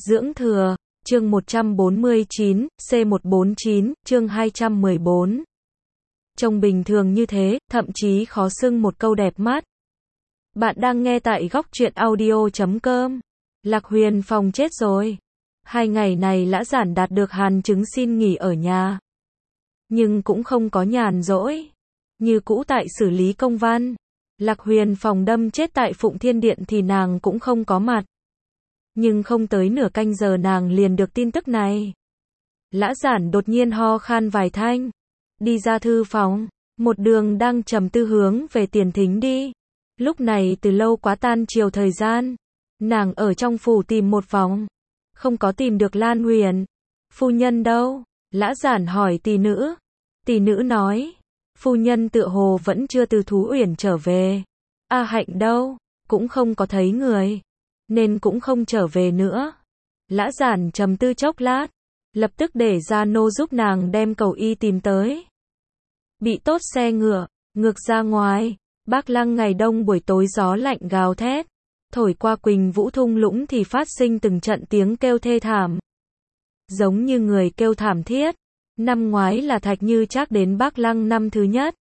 Dưỡng thừa, chương 149, C149, chương 214. Trông bình thường như thế, thậm chí khó xưng một câu đẹp mắt. Bạn đang nghe tại góc truyện audio.com. Lạc Huyền Phong chết rồi. 2 ngày này Lã Giản đạt được hàn chứng xin nghỉ ở nhà. Nhưng cũng không có nhàn rỗi. Như cũ tại xử lý công văn. Lạc Huyền Phong đâm chết tại Phụng Thiên Điện thì nàng cũng không có mặt. Nhưng không tới nửa canh giờ nàng liền được tin tức này. Lã Giản đột nhiên ho khan vài thanh. Đi ra thư phòng. Một đường đang trầm tư hướng về tiền thính đi. Lúc này từ lâu quá tan chiều thời gian. Nàng ở trong phủ tìm một vòng. Không có tìm được Lan Huyền. Phu nhân đâu? Lã Giản hỏi tỷ nữ. Tỷ nữ nói. Phu nhân tựa hồ vẫn chưa từ Thú Uyển trở về. A Hạnh đâu? Cũng không có thấy người. Nên cũng không trở về nữa. Lã Giản trầm tư chốc lát. Lập tức để gia nô giúp nàng đem cầu y tìm tới. Bị tốt xe ngựa. Ngược ra ngoài. Bác Lăng ngày đông buổi tối gió lạnh gào thét. Thổi qua Quỳnh Vũ thung lũng thì phát sinh từng trận tiếng kêu thê thảm. Giống như người kêu thảm thiết. Năm ngoái là Thạch Như Trác đến Bác Lăng năm thứ nhất.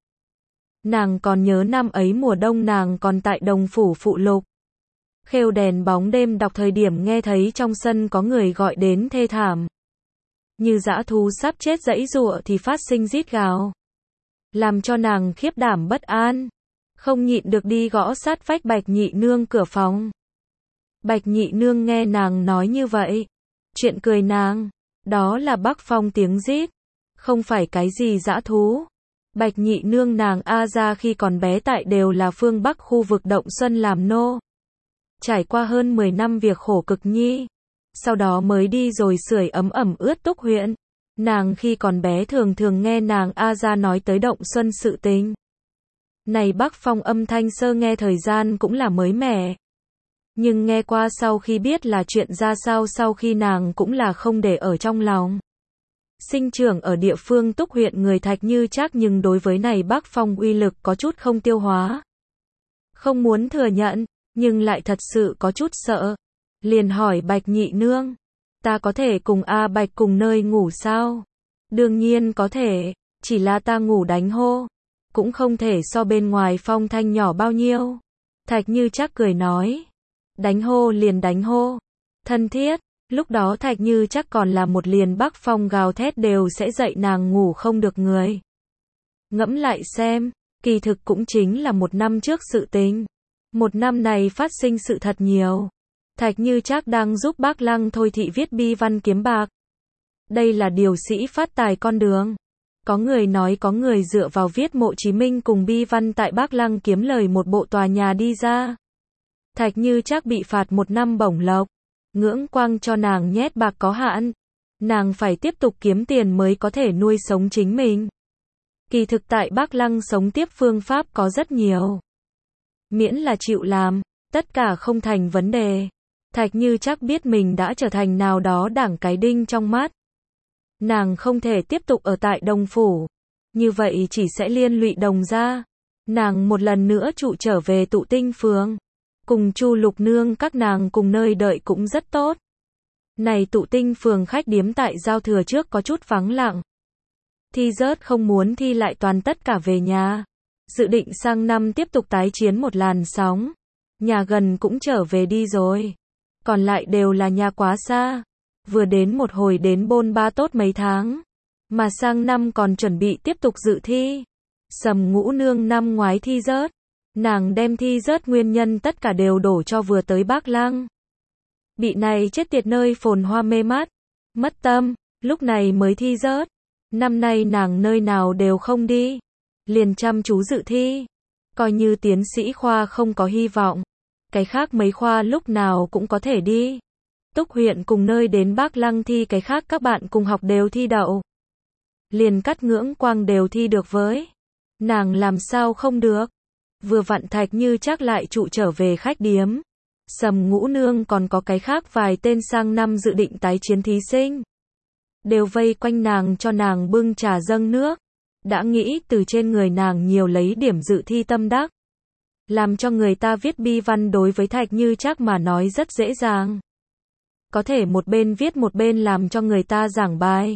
Nàng còn nhớ năm ấy mùa đông nàng còn tại Đồng Phủ Phụ Lục. Khêu đèn bóng đêm đọc thời điểm nghe thấy trong sân có người gọi đến thê thảm. Như dã thú sắp chết giãy giụa thì phát sinh rít gào. Làm cho nàng khiếp đảm bất an. Không nhịn được đi gõ sát vách Bạch Nhị Nương cửa phòng. Bạch Nhị Nương nghe nàng nói như vậy. Chuyện cười nàng. Đó là Bắc Phong tiếng rít. Không phải cái gì dã thú. Bạch Nhị Nương nàng A ra khi còn bé tại đều là phương Bắc khu vực Động Xuân làm nô. Trải qua hơn 10 năm việc khổ cực nhi. Sau đó mới đi rồi sưởi ấm ẩm ướt Túc huyện. Nàng khi còn bé thường thường nghe nàng A ra nói tới Động Xuân sự tình. Này Bắc Phong âm thanh sơ nghe thời gian cũng là mới mẻ. Nhưng nghe qua sau khi biết là chuyện ra sao sau khi nàng cũng là không để ở trong lòng. Sinh trưởng ở địa phương Túc huyện người Thạch Như Trác nhưng đối với này Bắc Phong uy lực có chút không tiêu hóa. Không muốn thừa nhận, nhưng lại thật sự có chút sợ. Liền hỏi Bạch Nhị Nương. Ta có thể cùng A Bạch cùng nơi ngủ sao? Đương nhiên có thể, chỉ là ta ngủ đánh hô. Cũng không thể so bên ngoài phong thanh nhỏ bao nhiêu. Thạch Như Trác cười nói. Đánh hô liền đánh hô. Thân thiết, lúc đó Thạch Như Trác còn là một liền Bắc Phong gào thét đều sẽ dậy nàng ngủ không được người. Ngẫm lại xem, kỳ thực cũng chính là 1 năm trước sự tình. 1 năm này phát sinh sự thật nhiều. Thạch Như Trác đang giúp Bác Lăng Thôi Thị viết bi văn kiếm bạc. Đây là điều sĩ phát tài con đường. Có người nói có người dựa vào viết Mộ Chí Minh cùng bi văn tại Bác Lăng kiếm lời một bộ tòa nhà đi ra. Thạch Như Trác bị phạt 1 năm bổng lộc. Ngưỡng Quang cho nàng nhét bạc có hạn. Nàng phải tiếp tục kiếm tiền mới có thể nuôi sống chính mình. Kỳ thực tại Bác Lăng sống tiếp phương pháp có rất nhiều. Miễn là chịu làm, tất cả không thành vấn đề. Thạch Như Trác biết mình đã trở thành nào đó đảng cái đinh trong mắt. Nàng không thể tiếp tục ở tại Đồng Phủ. Như vậy chỉ sẽ liên lụy Đồng gia. Nàng một lần nữa trụ trở về Tụ Tinh Phường. Cùng Chu Lục Nương các nàng cùng nơi đợi cũng rất tốt. Này Tụ Tinh Phường khách điếm tại giao thừa trước có chút vắng lặng. Thi rớt không muốn thi lại toàn tất cả về nhà. Dự định sang năm tiếp tục tái chiến một làn sóng. Nhà gần cũng trở về đi rồi. Còn lại đều là nhà quá xa. Vừa đến một hồi đến bôn ba tốt mấy tháng. Mà sang năm còn chuẩn bị tiếp tục dự thi. Sầm Ngũ Nương năm ngoái thi rớt. Nàng đem thi rớt nguyên nhân tất cả đều đổ cho vừa tới Bác Lăng. Bị này chết tiệt nơi phồn hoa mê mắt. Mất tâm, lúc này mới thi rớt. Năm nay nàng nơi nào đều không đi. Liền chăm chú dự thi. Coi như tiến sĩ khoa không có hy vọng. Cái khác mấy khoa lúc nào cũng có thể đi. Túc huyện cùng nơi đến Bác Lăng thi cái khác các bạn cùng học đều thi đậu. Liền Cắt Ngưỡng Quang đều thi được với. Nàng làm sao không được. Vừa vặn Thạch Như Trác lại trụ trở về khách điếm. Sầm Ngũ Nương còn có cái khác vài tên sang năm dự định tái chiến thí sinh. Đều vây quanh nàng cho nàng bưng trà dâng nước. Đã nghĩ từ trên người nàng nhiều lấy điểm dự thi tâm đắc. Làm cho người ta viết bi văn đối với Thạch Như Trác mà nói rất dễ dàng. có thể một bên viết một bên làm cho người ta giảng bài.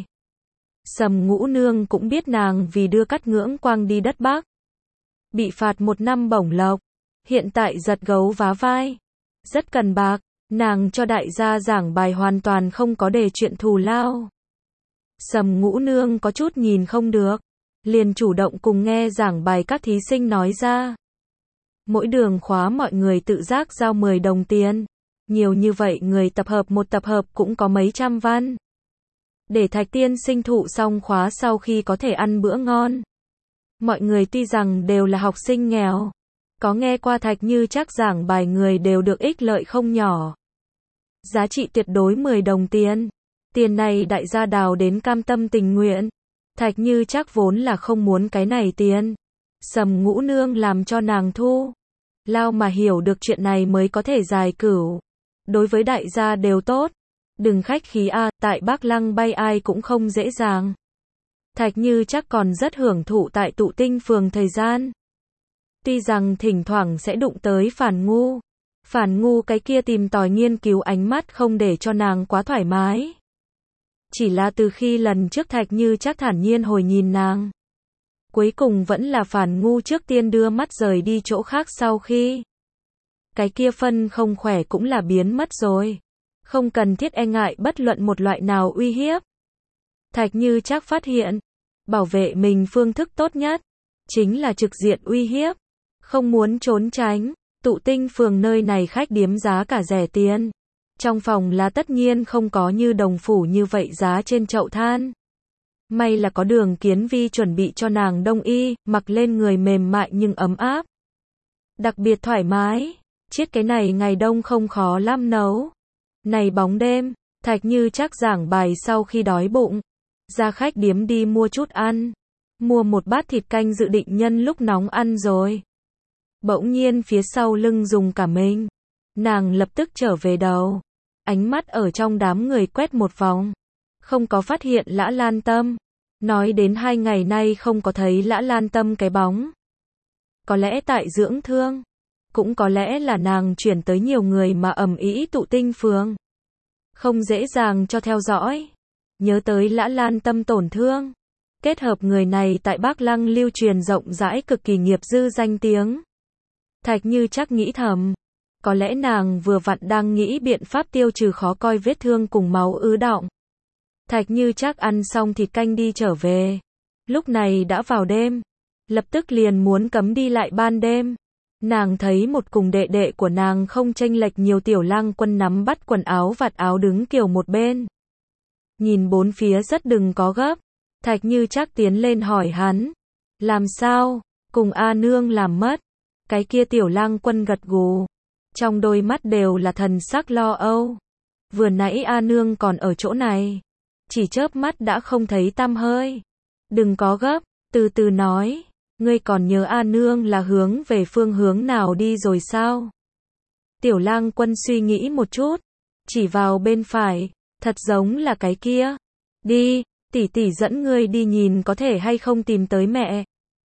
Sầm Ngũ Nương cũng biết nàng vì đưa Cát Ngưỡng Quang đi đất Bắc, bị phạt 1 năm bổng lộc, hiện tại giật gấu vá vai, rất cần bạc, nàng cho đại gia giảng bài hoàn toàn không có để chuyện thù lao. Sầm Ngũ Nương có chút nhìn không được, liền chủ động cùng nghe giảng bài các thí sinh nói ra. Mỗi đường khóa mọi người tự giác giao 10 đồng tiền, nhiều như vậy người tập hợp một tập hợp cũng có mấy trăm văn. Để Thạch tiên sinh thụ xong khóa sau khi có thể ăn bữa ngon. Mọi người tuy rằng đều là học sinh nghèo, có nghe qua Thạch Như Trác giảng bài người đều được ích lợi không nhỏ. Giá trị tuyệt đối 10 đồng tiền. Tiền này đại gia đào đến cam tâm tình nguyện. Thạch Như Trác vốn là không muốn cái này tiền. Sầm Ngũ Nương làm cho nàng thu. Lao mà hiểu được chuyện này mới có thể giải cửu. Đối với đại gia đều tốt. Đừng khách khí a, tại Bắc Lăng bay ai cũng không dễ dàng. Thạch Như Trác còn rất hưởng thụ tại Tụ Tinh Phường thời gian. Tuy rằng thỉnh thoảng sẽ đụng tới Phản Ngu. Phản Ngu cái kia tìm tòi nghiên cứu ánh mắt không để cho nàng quá thoải mái. Chỉ là từ khi lần trước Thạch Như Trác thản nhiên hồi nhìn nàng. Cuối cùng vẫn là Phản Ngu trước tiên đưa mắt rời đi chỗ khác sau khi. Cái kia phân không khỏe cũng là biến mất rồi. Không cần thiết e ngại bất luận một loại nào uy hiếp. Thạch Như Trác phát hiện, bảo vệ mình phương thức tốt nhất, chính là trực diện uy hiếp. Không muốn trốn tránh, Tụ Tinh Phường nơi này khách điếm giá cả rẻ tiền. Trong phòng là tất nhiên không có như Đồng Phủ như vậy giá trên chậu than. May là có Đường Kiến Vi chuẩn bị cho nàng đông y, mặc lên người mềm mại nhưng ấm áp. Đặc biệt thoải mái, chiết cái này ngày đông không khó lắm nấu. Này bóng đêm, Thạch Như Trác giảng bài sau khi đói bụng, ra khách điếm đi mua chút ăn, mua một bát thịt canh dự định nhân lúc nóng ăn rồi. Bỗng nhiên phía sau lưng dùng cả mình, nàng lập tức trở về đầu, ánh mắt ở trong đám người quét một vòng, không có phát hiện Lã Lan Tâm, nói đến 2 ngày nay không có thấy Lã Lan Tâm cái bóng. Có lẽ tại dưỡng thương, cũng có lẽ là nàng chuyển tới nhiều người mà ầm ĩ Tụ Tinh Phường. Không dễ dàng cho theo dõi. Nhớ tới Lã Lan Tâm tổn thương. Kết hợp người này tại Bắc Lăng lưu truyền rộng rãi cực kỳ nghiệp dư danh tiếng. Thạch Như Trác nghĩ thầm. Có lẽ nàng vừa vặn đang nghĩ biện pháp tiêu trừ khó coi vết thương cùng máu ứ đọng. Thạch Như Trác ăn xong thịt canh đi trở về. Lúc này đã vào đêm. Lập tức liền muốn cấm đi lại ban đêm. Nàng thấy một cùng đệ đệ của nàng không chênh lệch nhiều Tiểu Lang Quân nắm bắt quần áo vạt áo đứng kiểu một bên. Nhìn bốn phía rất đừng có gấp. Thạch Như Trác tiến lên hỏi hắn. Làm sao? Cùng A Nương làm mất. Cái kia Tiểu Lang Quân gật gù. Trong đôi mắt đều là thần sắc lo âu. Vừa nãy A Nương còn ở chỗ này. Chỉ chớp mắt đã không thấy tăm hơi. Đừng có gấp, từ từ nói. Ngươi còn nhớ A Nương là hướng về phương hướng nào đi rồi sao? Tiểu Lang Quân suy nghĩ một chút, chỉ vào bên phải, thật giống là cái kia. Đi, tỷ tỷ dẫn ngươi đi nhìn có thể hay không tìm tới mẹ.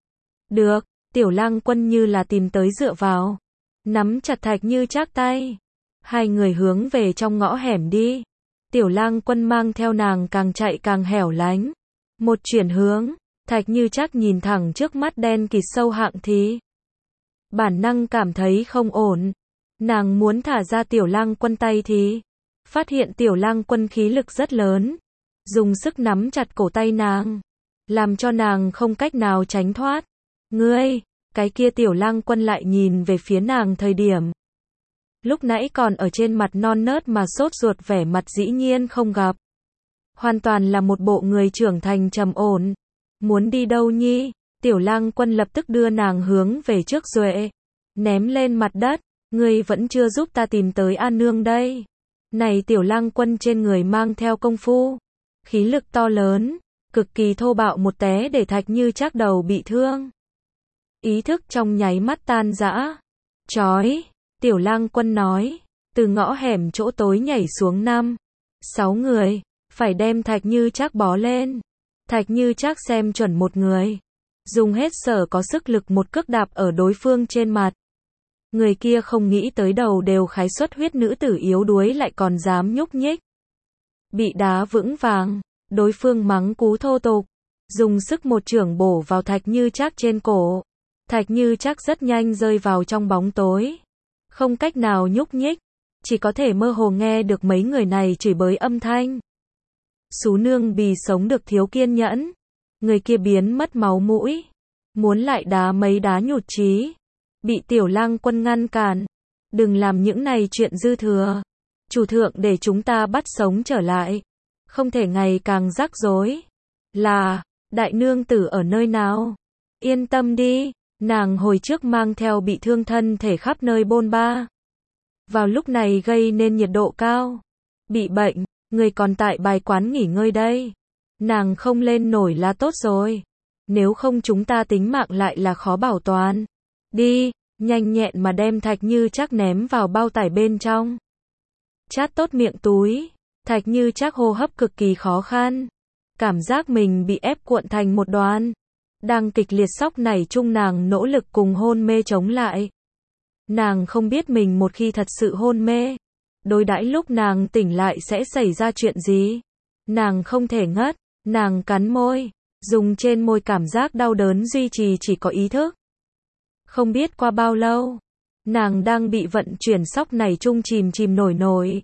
Được, Tiểu Lang Quân như là tìm tới dựa vào, nắm chặt Thạch Như Trác tay. Hai người hướng về trong ngõ hẻm đi. Tiểu Lang Quân mang theo nàng càng chạy càng hẻo lánh. Một chuyển hướng. Thạch Như Trác nhìn thẳng trước mắt đen kịt sâu hạng thì bản năng cảm thấy không ổn. Nàng muốn thả ra Tiểu Lang Quân tay thì phát hiện Tiểu Lang Quân khí lực rất lớn, dùng sức nắm chặt cổ tay nàng, làm cho nàng không cách nào tránh thoát. Ngươi, cái kia Tiểu Lang Quân lại nhìn về phía nàng thời điểm lúc nãy còn ở trên mặt non nớt mà sốt ruột vẻ mặt dĩ nhiên không gặp. Hoàn toàn là một bộ người trưởng thành trầm ổn. Muốn đi đâu nhi? Tiểu Lang Quân lập tức đưa nàng hướng về trước duệ, ném lên mặt đất. Ngươi vẫn chưa giúp ta tìm tới A Nương đây. Này Tiểu Lang Quân trên người mang theo công phu, khí lực to lớn, cực kỳ thô bạo một té để Thạch Như Trác đầu bị thương. Ý thức trong nháy mắt tan rã. Chói, Tiểu Lang Quân nói, từ ngõ hẻm chỗ tối nhảy xuống 5-6 người, phải đem Thạch Như Trác bó lên. Thạch Như Trác xem chuẩn một người, dùng hết sở có sức lực một cước đạp ở đối phương trên mặt. Người kia không nghĩ tới đầu đều khái xuất huyết nữ tử yếu đuối lại còn dám nhúc nhích. Bị đá vững vàng, đối phương mắng cú thô tục, dùng sức một chưởng bổ vào Thạch Như Trác trên cổ. Thạch Như Trác rất nhanh rơi vào trong bóng tối, không cách nào nhúc nhích, chỉ có thể mơ hồ nghe được mấy người này chửi bới âm thanh. Sú nương bì sống được thiếu kiên nhẫn, người kia biến mất máu mũi, muốn lại đá mấy đá nhụt chí, bị Tiểu Lang Quân ngăn cản, đừng làm những này chuyện dư thừa. Chủ thượng để chúng ta bắt sống trở lại, không thể ngày càng rắc rối. Là, đại nương tử ở nơi nào? Yên tâm đi, nàng hồi trước mang theo bị thương thân thể khắp nơi bôn ba. Vào lúc này gây nên nhiệt độ cao. Bị bệnh, người còn tại bài quán nghỉ ngơi đây. Nàng không lên nổi là tốt rồi. Nếu không chúng ta tính mạng lại là khó bảo toàn. Đi, nhanh nhẹn mà đem Thạch Như Trác ném vào bao tải bên trong. Chát tốt miệng túi, Thạch Như Trác hô hấp cực kỳ khó khăn. Cảm giác mình bị ép cuộn thành một đoàn. Đang kịch liệt sóc nảy chung nàng nỗ lực cùng hôn mê chống lại. Nàng không biết mình một khi thật sự hôn mê, đối đãi lúc nàng tỉnh lại sẽ xảy ra chuyện gì. Nàng không thể ngất, nàng cắn môi, dùng trên môi cảm giác đau đớn duy trì chỉ có ý thức. Không biết qua bao lâu, nàng đang bị vận chuyển sóc nảy chung chìm nổi nổi.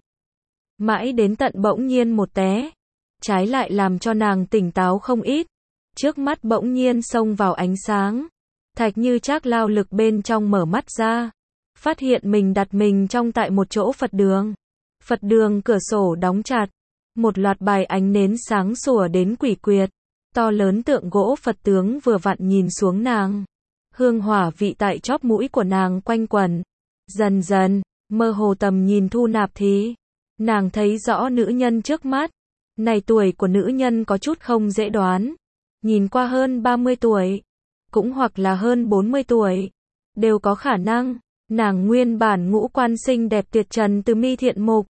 Mãi đến tận bỗng nhiên một té, trái lại làm cho nàng tỉnh táo không ít. Trước mắt bỗng nhiên xông vào ánh sáng. Thạch Như Trác lao lực bên trong mở mắt ra, phát hiện mình đặt mình trong tại một chỗ Phật đường. Phật đường cửa sổ đóng chặt, một loạt bài ánh nến sáng sủa đến quỷ quyệt. To lớn tượng gỗ Phật tướng vừa vặn nhìn xuống nàng. Hương hỏa vị tại chóp mũi của nàng quanh quẩn. Dần dần, mơ hồ tầm nhìn thu nạp thì nàng thấy rõ nữ nhân trước mắt. Này tuổi của nữ nhân có chút không dễ đoán. Nhìn qua hơn 30 tuổi, cũng hoặc là hơn 40 tuổi, đều có khả năng. Nàng nguyên bản ngũ quan xinh đẹp tuyệt trần từ mi thiện mục,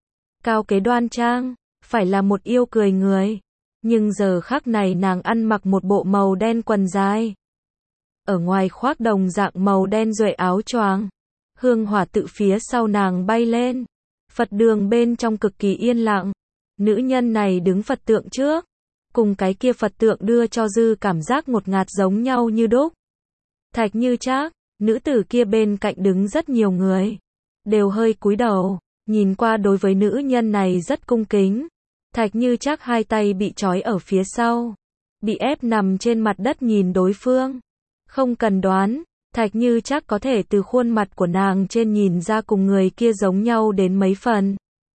cao kế đoan trang, phải là một yêu cười người. Nhưng giờ khắc này nàng ăn mặc một bộ màu đen quần dài. Ở ngoài khoác đồng dạng màu đen duệ áo choàng. Hương hỏa tự phía sau nàng bay lên. Phật đường bên trong cực kỳ yên lặng. Nữ nhân này đứng Phật tượng trước, cùng cái kia Phật tượng đưa cho dư cảm giác ngột ngạt giống nhau như đúc. Thạch Như Trác, nữ tử kia bên cạnh đứng rất nhiều người, đều hơi cúi đầu, nhìn qua đối với nữ nhân này rất cung kính. Thạch Như Trác hai tay bị trói ở phía sau, bị ép nằm trên mặt đất nhìn đối phương. Không cần đoán, Thạch Như Trác có thể từ khuôn mặt của nàng trên nhìn ra cùng người kia giống nhau đến mấy phần.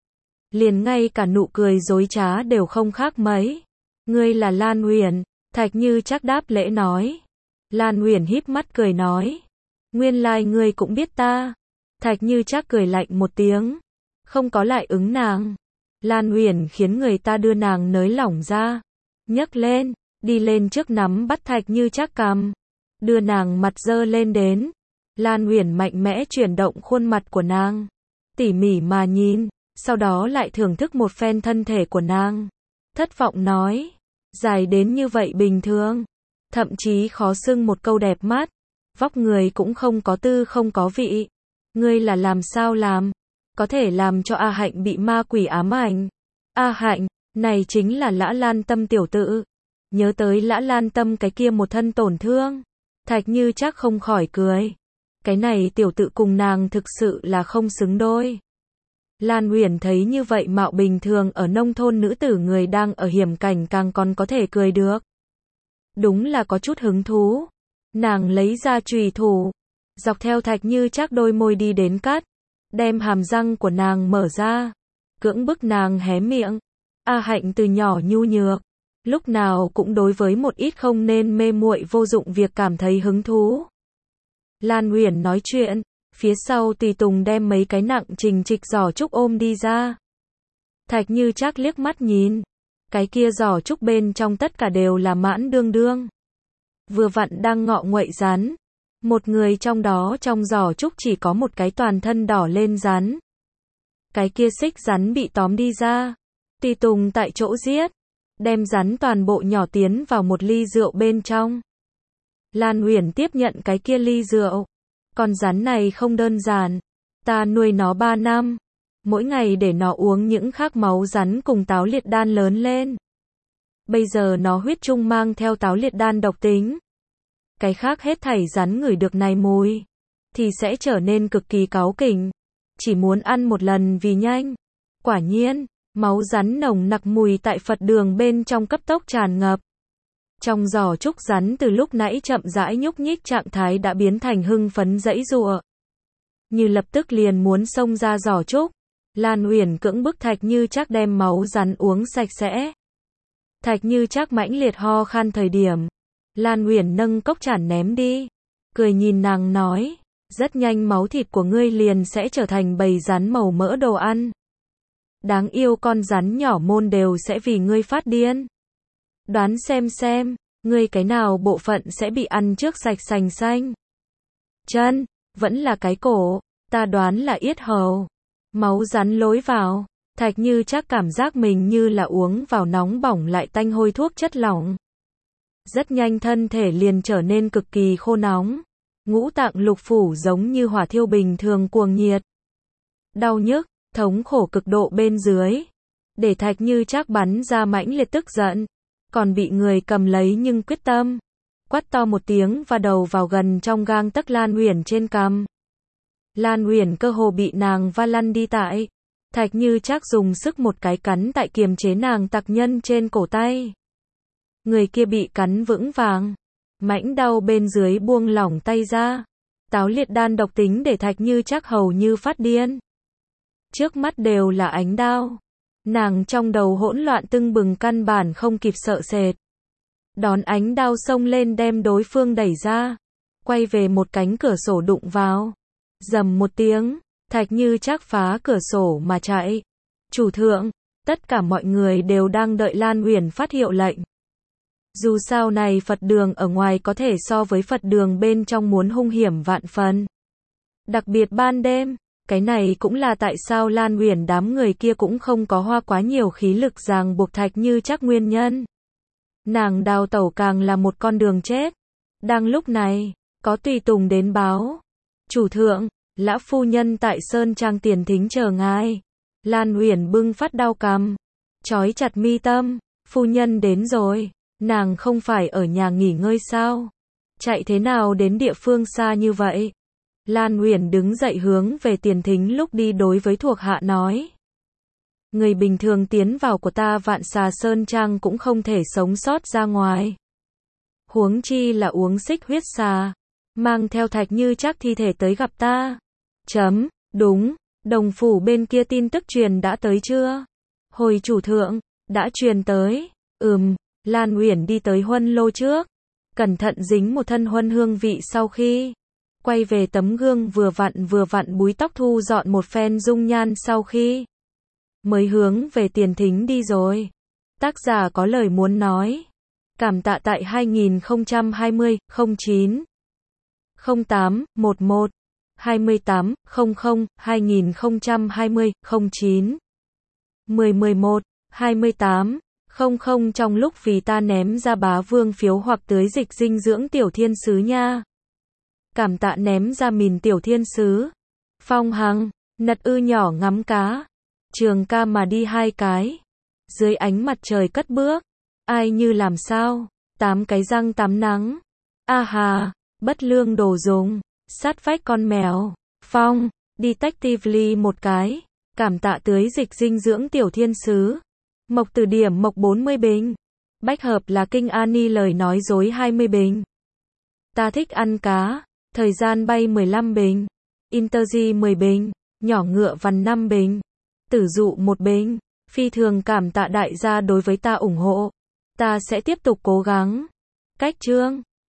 Liền ngay cả nụ cười dối trá đều không khác mấy. Ngươi là Lan Uyển, Thạch Như Trác đáp lễ nói. Lan Uyển híp mắt cười nói. Nguyên lai ngươi cũng biết ta. Thạch Như Trác cười lạnh một tiếng, không có lại ứng nàng. Lan Uyển khiến người ta đưa nàng nới lỏng ra, nhấc lên, đi lên trước nắm bắt Thạch Như Trác cằm, đưa nàng mặt dơ lên đến. Lan Uyển mạnh mẽ chuyển động khuôn mặt của nàng, tỉ mỉ mà nhìn, sau đó lại thưởng thức một phen thân thể của nàng. Thất vọng nói, dài đến như vậy bình thường, thậm chí khó xưng một câu đẹp mắt, vóc người cũng không có tư không có vị. Ngươi là làm sao làm, có thể làm cho A Hạnh bị ma quỷ ám ảnh. A Hạnh, này chính là Lã Lan Tâm tiểu tự. Nhớ tới Lã Lan Tâm cái kia một thân tổn thương, Thạch Như Trác không khỏi cười. Cái này tiểu tự cùng nàng thực sự là không xứng đôi. Lan Uyển thấy như vậy mạo bình thường ở nông thôn nữ tử người đang ở hiểm cảnh càng còn có thể cười được. Đúng là có chút hứng thú. Nàng lấy ra chùy thủ, dọc theo Thạch Như Trác đôi môi đi đến cắt, đem hàm răng của nàng mở ra, cưỡng bức nàng hé miệng. A Hạnh từ nhỏ nhu nhược, lúc nào cũng đối với một ít không nên mê muội vô dụng việc cảm thấy hứng thú. Lan Uyển nói chuyện, phía sau tùy tùng đem mấy cái nặng trình trịch giỏ trúc ôm đi ra. Thạch Như Trác liếc mắt nhìn, cái kia giỏ trúc bên trong tất cả đều là mãn đương đương. Vừa vặn đang ngọ nguậy rắn. Một người trong đó trong giỏ trúc chỉ có một cái toàn thân đỏ lên rắn. Cái kia xích rắn bị tóm đi ra. Tùy tùng tại chỗ giết, đem rắn toàn bộ nhỏ tiến vào một ly rượu bên trong. Lan Uyển tiếp nhận cái kia ly rượu, Con rắn này không đơn giản. Ta nuôi nó 3 năm. Mỗi ngày để nó uống những khắc máu rắn cùng táo liệt đan lớn lên. Bây giờ nó huyết trung mang theo táo liệt đan độc tính. Cái khác hết thảy rắn ngửi được này mùi, thì sẽ trở nên cực kỳ cáu kỉnh. Chỉ muốn ăn một lần vì nhanh. Quả nhiên, máu rắn nồng nặc mùi tại Phật đường bên trong cấp tốc tràn ngập. Trong giỏ trúc rắn từ lúc nãy chậm rãi nhúc nhích trạng thái đã biến thành hưng phấn giãy giụa. Như lập tức liền muốn xông ra giỏ trúc. Lan Uyển cưỡng bức Thạch Như Trác đem máu rắn uống sạch sẽ. Thạch Như Trác mãnh liệt ho khan thời điểm, Lan Uyển nâng cốc chản ném đi, cười nhìn nàng nói, rất nhanh máu thịt của ngươi liền sẽ trở thành bầy rắn màu mỡ đồ ăn. Đáng yêu, con rắn nhỏ môn đều sẽ vì ngươi phát điên. Đoán xem, ngươi cái nào bộ phận sẽ bị ăn trước sạch sành xanh? Chân, vẫn là cái cổ, ta đoán là yết hầu. Máu rắn lối vào, Thạch Như Trác cảm giác mình như là uống vào nóng bỏng lại tanh hôi thuốc chất lỏng. Rất nhanh thân thể liền trở nên cực kỳ khô nóng. Ngũ tạng lục phủ giống như hỏa thiêu bình thường cuồng nhiệt. Đau nhức, thống khổ cực độ bên dưới. Để Thạch Như Trác bắn ra mãnh liệt tức giận. Còn bị người cầm lấy nhưng quyết tâm. Quát to một tiếng và đầu vào gần trong gang tấc Lan Uyển trên cằm. Lan Uyển cơ hồ bị nàng va lăn đi tại. Thạch Như Trác dùng sức một cái cắn tại kiềm chế nàng tặc nhân trên cổ tay. Người kia bị cắn vững vàng. Mãnh đau bên dưới buông lỏng tay ra. Táo liệt đan độc tính để Thạch Như Trác hầu như phát điên. Trước mắt đều là ánh đao. Nàng trong đầu hỗn loạn tưng bừng căn bản không kịp sợ sệt. Đón ánh đao xông lên đem đối phương đẩy ra. Quay về một cánh cửa sổ đụng vào. Rầm một tiếng, Thạch Như Trác phá cửa sổ mà chạy. Chủ thượng, tất cả mọi người đều đang đợi Lan Uyển phát hiệu lệnh. Dù sao này Phật đường ở ngoài có thể so với Phật đường bên trong muốn hung hiểm vạn phần. Đặc biệt ban đêm, cái này cũng là tại sao Lan Uyển đám người kia cũng không có hoa quá nhiều khí lực ràng buộc Thạch Như Trác nguyên nhân. Nàng đào tẩu càng là một con đường chết. Đang lúc này, có tùy tùng đến báo. Chủ thượng, lão phu nhân tại Sơn Trang tiền thính chờ ngài. Lan Uyển bưng phát đao cằm, trói chặt mi tâm. Phu nhân đến rồi, nàng không phải ở nhà nghỉ ngơi sao? Chạy thế nào đến địa phương xa như vậy? Lan Uyển đứng dậy hướng về tiền thính lúc đi đối với thuộc hạ nói. Người bình thường tiến vào của ta Vạn Xà Sơn Trang cũng không thể sống sót ra ngoài. Huống chi là uống xích huyết xà. Mang theo Thạch Như Trác thi thể tới gặp ta. Đúng, đồng phủ bên kia tin tức truyền đã tới chưa? Hồi chủ thượng, đã truyền tới. Lan Uyển đi tới huân lô trước. Cẩn thận dính một thân huân hương vị sau khi quay về tấm gương vừa vặn búi tóc thu dọn một phen dung nhan sau khi mới hướng về tiền thính đi rồi. Tác giả có lời muốn nói. Cảm tạ tại 2020 09 08 11 28 00 2020 09 10 11 28 00 trong lúc vì ta ném ra bá vương phiếu hoặc tưới dịch dinh dưỡng tiểu thiên sứ nha. Cảm tạ ném ra mìn tiểu thiên sứ. Phong Hằng, nật ư nhỏ ngắm cá. Trường ca mà đi 2 cái. Dưới ánh mặt trời cất bước. Ai như làm sao? 8 cái răng tắm nắng. A hà, bất lương đồ dùng. Sát vách con mèo. Phong, Detectively 1 cái. Cảm tạ tưới dịch dinh dưỡng tiểu thiên sứ. Mộc từ điểm mộc 40 bình. Bách hợp là kinh Ani lời nói dối 20 bình. Ta thích ăn cá. Thời gian bay 15 bình. Intergy 10 bình. Nhỏ ngựa vằn 5 bình. Tử dụ 1 bình. Phi thường cảm tạ đại gia đối với ta ủng hộ. Ta sẽ tiếp tục cố gắng. Cách chương